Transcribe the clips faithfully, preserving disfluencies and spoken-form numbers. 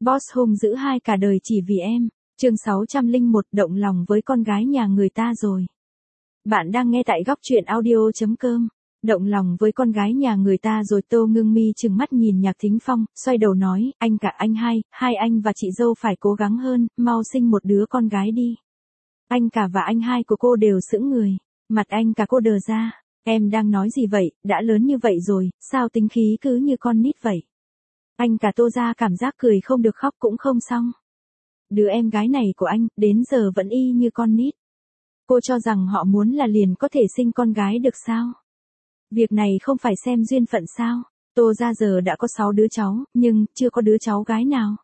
Boss hung dữ hai cả đời chỉ vì em. Chương sáu trăm lẻ một động lòng với con gái nhà người ta rồi. Bạn đang nghe tại góc truyện audio chấm com. Động lòng với con gái nhà người ta rồi. Tô Ngưng Mi trừng mắt nhìn Nhạc Thính Phong, xoay đầu nói, anh cả anh hai, hai anh và chị dâu phải cố gắng hơn, mau sinh một đứa con gái đi. Anh cả và anh hai của cô đều sững người, mặt anh cả cô đờ ra, em đang nói gì vậy, đã lớn như vậy rồi, sao tính khí cứ như con nít vậy. Anh cả Tô ra cảm giác cười không được khóc cũng không xong. Đứa em gái này của anh, đến giờ vẫn y như con nít. Cô cho rằng họ muốn là liền có thể sinh con gái được sao? Việc này không phải xem duyên phận sao? Tô ra giờ đã có sáu đứa cháu, nhưng chưa có đứa cháu gái nào.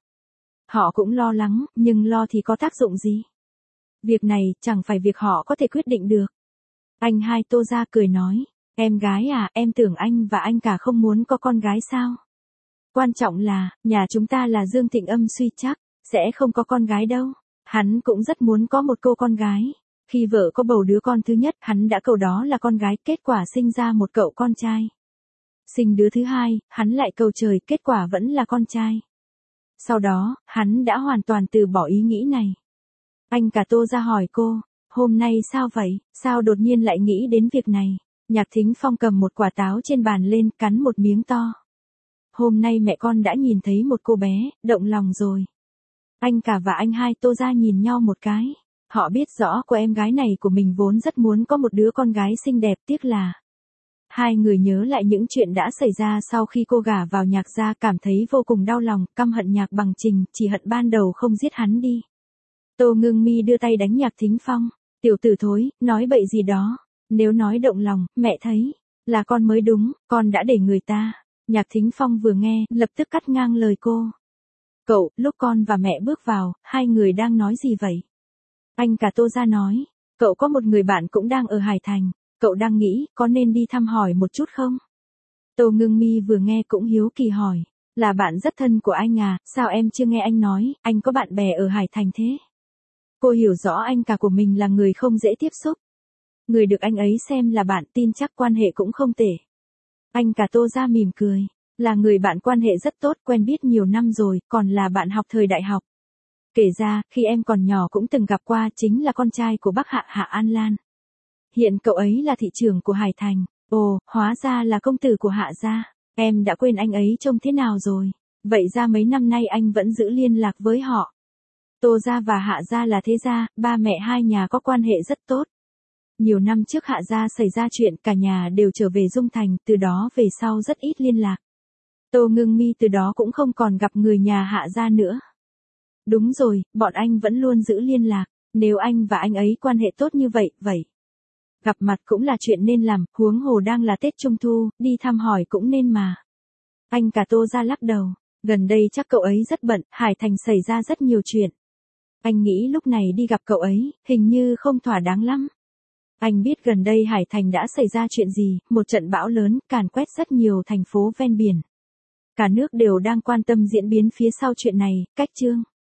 Họ cũng lo lắng, nhưng lo thì có tác dụng gì? Việc này chẳng phải việc họ có thể quyết định được. Anh hai Tô ra cười nói, em gái à, em tưởng anh và anh cả không muốn có con gái sao? Quan trọng là, nhà chúng ta là Dương Thịnh Âm suy chắc, sẽ không có con gái đâu. Hắn cũng rất muốn có một cô con gái. Khi vợ có bầu đứa con thứ nhất, hắn đã cầu đó là con gái, kết quả sinh ra một cậu con trai. Sinh đứa thứ hai, hắn lại cầu trời, kết quả vẫn là con trai. Sau đó, hắn đã hoàn toàn từ bỏ ý nghĩ này. Anh cả Tô ra hỏi cô, hôm nay sao vậy, sao đột nhiên lại nghĩ đến việc này? Nhạc Thính Phong cầm một quả táo trên bàn lên, cắn một miếng to. Hôm nay mẹ con đã nhìn thấy một cô bé, động lòng rồi. Anh cả và anh hai Tô ra nhìn nhau một cái. Họ biết rõ cô em gái này của mình vốn rất muốn có một đứa con gái xinh đẹp, tiếc là. Hai người nhớ lại những chuyện đã xảy ra sau khi cô gả vào Nhạc gia, cảm thấy vô cùng đau lòng, căm hận Nhạc Bằng Trình, chỉ hận ban đầu không giết hắn đi. Tô Ngưng Mi đưa tay đánh Nhạc Thính Phong, tiểu tử thối, nói bậy gì đó, nếu nói động lòng, mẹ thấy, là con mới đúng, con đã để người ta. Nhạc Thính Phong vừa nghe, lập tức cắt ngang lời cô. Cậu, lúc con và mẹ bước vào, hai người đang nói gì vậy? Anh cả Tô ra nói, cậu có một người bạn cũng đang ở Hải Thành, cậu đang nghĩ có nên đi thăm hỏi một chút không? Tô Ngưng Mi vừa nghe cũng hiếu kỳ hỏi, là bạn rất thân của anh à, sao em chưa nghe anh nói, anh có bạn bè ở Hải Thành thế? Cô hiểu rõ anh cả của mình là người không dễ tiếp xúc. Người được anh ấy xem là bạn, tin chắc quan hệ cũng không tệ. Anh cả Tô ra mỉm cười, là người bạn quan hệ rất tốt, quen biết nhiều năm rồi, còn là bạn học thời đại học. Kể ra, khi em còn nhỏ cũng từng gặp qua, chính là con trai của bác Hạ Hạ An Lan. Hiện cậu ấy là thị trưởng của Hải Thành. Ồ, hóa ra là công tử của Hạ gia. Em đã quên anh ấy trông thế nào rồi. Vậy ra mấy năm nay anh vẫn giữ liên lạc với họ. Tô gia và Hạ gia là thế gia, ba mẹ hai nhà có quan hệ rất tốt. Nhiều năm trước Hạ gia xảy ra chuyện, cả nhà đều trở về Dung Thành, từ đó về sau rất ít liên lạc. Tô Ngưng Mi từ đó cũng không còn gặp người nhà Hạ gia nữa. Đúng rồi, bọn anh vẫn luôn giữ liên lạc, nếu anh và anh ấy quan hệ tốt như vậy, vậy. Gặp mặt cũng là chuyện nên làm, huống hồ đang là Tết Trung Thu, đi thăm hỏi cũng nên mà. Anh cả Tô ra lắc đầu, gần đây chắc cậu ấy rất bận, Hải Thành xảy ra rất nhiều chuyện. Anh nghĩ lúc này đi gặp cậu ấy, hình như không thỏa đáng lắm. Anh biết gần đây Hải Thành đã xảy ra chuyện gì, một trận bão lớn, càn quét rất nhiều thành phố ven biển. Cả nước đều đang quan tâm diễn biến phía sau chuyện này, cách chương.